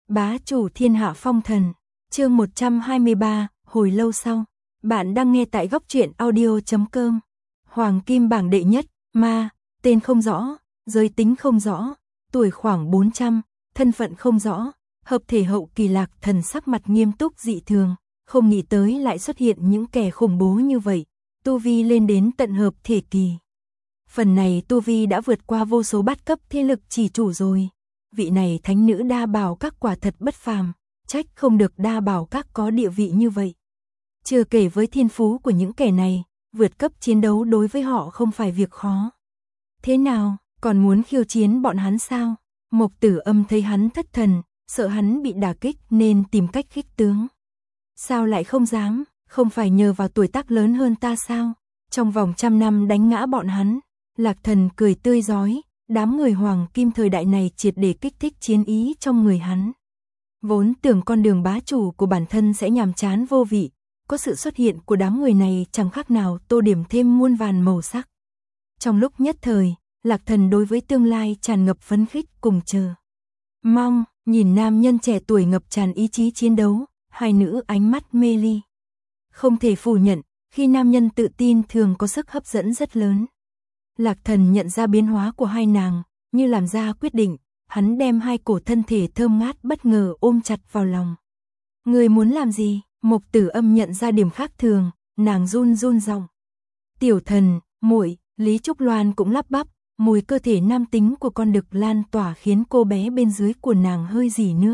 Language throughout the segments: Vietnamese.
Bá chủ thiên hạ phong thần, chương 123, hồi lâu sau. Bạn đang nghe tại góc truyện audio.com. Hoàng kim bảng đệ nhất, ma, tên không rõ, giới tính không rõ, tuổi khoảng 400, thân phận không rõ, hợp thể hậu kỳ. Lạc Thần sắc mặt nghiêm túc dị thường, không nghĩ tới lại xuất hiện những kẻ khủng bố như vậy, tu vi lên đến tận hợp thể kỳ. Phần này tu vi đã vượt qua vô số bát cấp thế lực chỉ chủ rồi. Vị này thánh nữ đa bảo các quả thật bất phàm, trách không được đa bảo các có địa vị như vậy. Chưa kể với thiên phú của những kẻ này, vượt cấp chiến đấu đối với họ không phải việc khó. Thế nào, còn muốn khiêu chiến bọn hắn sao? Mộc Tử Âm thấy hắn thất thần, sợ hắn bị đả kích nên tìm cách khích tướng. Sao lại không dám, không phải nhờ vào tuổi tác lớn hơn ta sao? Trong vòng 100 năm đánh ngã bọn hắn. Lạc Thần cười tươi rói, đám người hoàng kim thời đại này triệt để kích thích chiến ý trong người hắn. Vốn tưởng con đường bá chủ của bản thân sẽ nhàm chán vô vị, có sự xuất hiện của đám người này chẳng khác nào tô điểm thêm muôn vàn màu sắc. Trong lúc nhất thời, Lạc Thần đối với tương lai tràn ngập phấn khích cùng chờ mong, nhìn nam nhân trẻ tuổi ngập tràn ý chí chiến đấu, hai nữ ánh mắt mê ly. Không thể phủ nhận, khi nam nhân tự tin thường có sức hấp dẫn rất lớn. Lạc Thần nhận ra biến hóa của hai nàng, như làm ra quyết định, hắn đem hai cổ thân thể thơm ngát bất ngờ ôm chặt vào lòng. Người muốn làm gì? Mộc Tử Âm nhận ra điểm khác thường, nàng run run giọng. Tiểu thần, muội. Lý Trúc Loan cũng lắp bắp, mùi cơ thể nam tính của con đực lan tỏa khiến cô bé bên dưới của nàng hơi rỉ nước.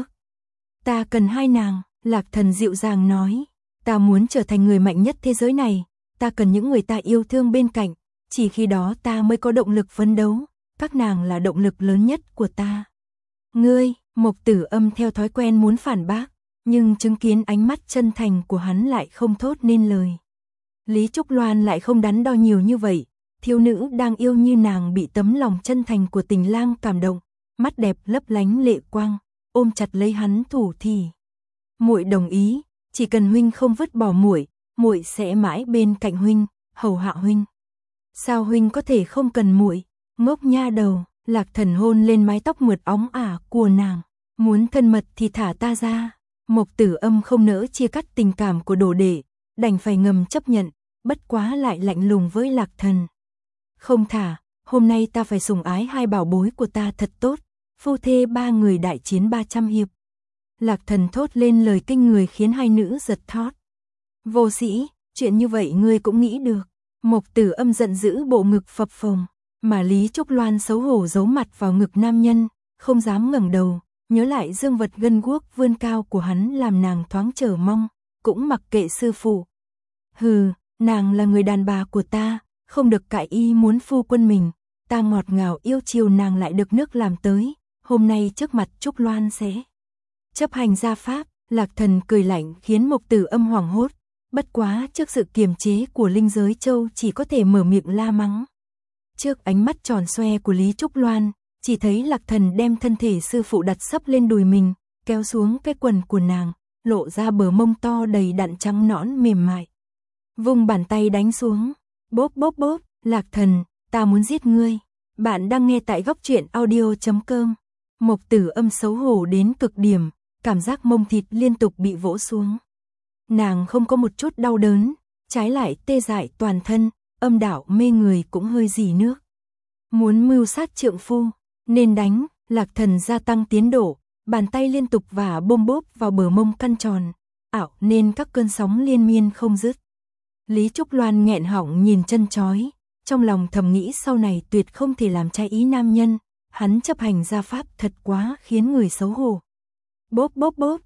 Ta cần hai nàng, Lạc Thần dịu dàng nói. Ta muốn trở thành người mạnh nhất thế giới này, ta cần những người ta yêu thương bên cạnh. Chỉ khi đó ta mới có động lực phấn đấu, các nàng là động lực lớn nhất của ta. Ngươi, Mộc Tử Âm theo thói quen muốn phản bác, nhưng chứng kiến ánh mắt chân thành của hắn lại không thốt nên lời. Lý Trúc Loan lại không đắn đo nhiều như vậy, thiếu nữ đang yêu như nàng bị tấm lòng chân thành của tình lang cảm động, mắt đẹp lấp lánh lệ quang, ôm chặt lấy hắn thủ thỉ. Muội đồng ý, chỉ cần huynh không vứt bỏ muội, muội sẽ mãi bên cạnh huynh, hầu hạ huynh. Sao huynh có thể không cần muội? Ngốc nha đầu. Lạc Thần hôn lên mái tóc mượt óng ả của nàng. Muốn thân mật thì thả ta ra. Mộc Tử Âm không nỡ chia cắt tình cảm của đồ đệ, đành phải ngầm chấp nhận, bất quá lại lạnh lùng với Lạc Thần. Không thả, hôm nay ta phải sủng ái hai bảo bối của ta thật tốt, phu thê ba người đại chiến 300 hiệp. Lạc Thần thốt lên lời kinh người khiến hai nữ giật thót. Vô sĩ, chuyện như vậy ngươi cũng nghĩ được. Mộc Tử Âm giận dữ bộ ngực phập phồng, mà Lý Trúc Loan xấu hổ giấu mặt vào ngực nam nhân, không dám ngẩng đầu, nhớ lại dương vật gân guốc vươn cao của hắn làm nàng thoáng chờ mong, cũng mặc kệ sư phụ. Hừ, nàng là người đàn bà của ta, không được cãi ý muốn phu quân mình, ta ngọt ngào yêu chiều nàng lại được nước làm tới, hôm nay trước mặt Trúc Loan sẽ chấp hành gia pháp. Lạc Thần cười lạnh khiến Mộc Tử Âm hoảng hốt. Bất quá trước sự kiềm chế của linh giới châu chỉ có thể mở miệng la mắng. Trước ánh mắt tròn xoe của Lý Trúc Loan, chỉ thấy Lạc Thần đem thân thể sư phụ đặt sấp lên đùi mình, kéo xuống cái quần của nàng, lộ ra bờ mông to đầy đặn trắng nõn mềm mại. Vung bàn tay đánh xuống, bóp bóp bóp, Lạc Thần, ta muốn giết ngươi. Bạn đang nghe tại góc truyện audio.com. Mộc Tử Âm xấu hổ đến cực điểm, cảm giác mông thịt liên tục bị vỗ xuống. Nàng không có một chút đau đớn, trái lại tê dại toàn thân, âm đạo mê người cũng hơi rỉ nước. Muốn mưu sát trượng phu, nên đánh. Lạc Thần gia tăng tiến độ, bàn tay liên tục vả bôm bốp vào bờ mông căn tròn, ảo nên các cơn sóng liên miên không dứt. Lý Trúc Loan nghẹn họng nhìn chân chói, trong lòng thầm nghĩ sau này tuyệt không thể làm trái ý nam nhân, hắn chấp hành gia pháp thật quá khiến người xấu hổ. Bóp bóp bóp,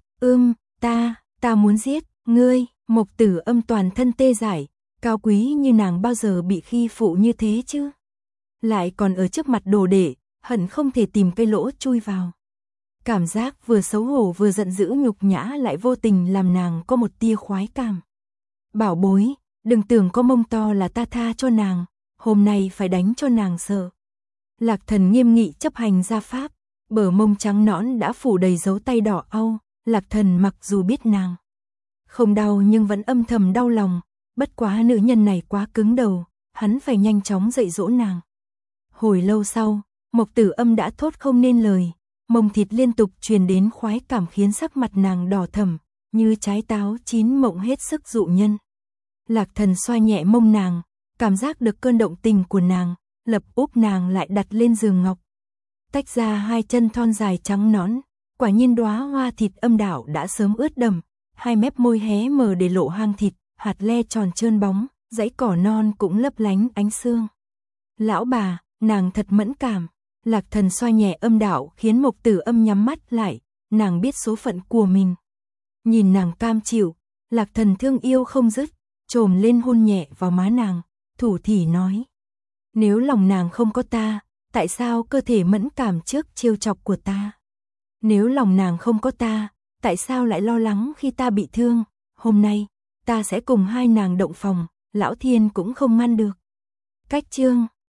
ta muốn giết ngươi. Mộc Tử Âm toàn thân tê dại, cao quý như nàng bao giờ bị khi phụ như thế chứ? Lại còn ở trước mặt đồ đệ, hận không thể tìm cây lỗ chui vào. Cảm giác vừa xấu hổ vừa giận dữ nhục nhã lại vô tình làm nàng có một tia khoái cảm. Bảo bối, đừng tưởng có mông to là ta tha cho nàng, hôm nay phải đánh cho nàng sợ. Lạc Thần nghiêm nghị chấp hành gia pháp, bờ mông trắng nõn đã phủ đầy dấu tay đỏ au. Lạc Thần mặc dù biết nàng không đau nhưng vẫn âm thầm đau lòng, bất quá nữ nhân này quá cứng đầu, hắn phải nhanh chóng dạy dỗ nàng. Hồi lâu sau, Mộc Tử Âm đã thốt không nên lời, Mông thịt liên tục truyền đến khoái cảm khiến sắc mặt nàng đỏ thẫm, như trái táo chín mọng hết sức dụ nhân. Lạc Thần xoa nhẹ mông nàng, cảm giác được cơn động tình của nàng, lập úp nàng lại đặt lên giường ngọc. Tách ra hai chân thon dài trắng nõn, quả nhiên đóa hoa thịt âm đạo đã sớm ướt đẫm, hai mép môi hé mở để lộ hang thịt, hạt le tròn trơn bóng, dãy cỏ non cũng lấp lánh ánh sương. Lão bà, nàng thật mẫn cảm. Lạc Thần xoa nhẹ âm đạo khiến Mộc Tử Âm nhắm mắt lại, nàng biết số phận của mình. Nhìn nàng cam chịu, Lạc Thần thương yêu không dứt, chồm lên hôn nhẹ vào má nàng, thủ thỉ nói. Nếu lòng nàng không có ta, tại sao cơ thể mẫn cảm trước trêu chọc của ta? Nếu lòng nàng không có ta, tại sao lại lo lắng khi ta bị thương? Hôm nay, ta sẽ cùng hai nàng động phòng, Lão Thiên cũng không ngăn được. Cách chương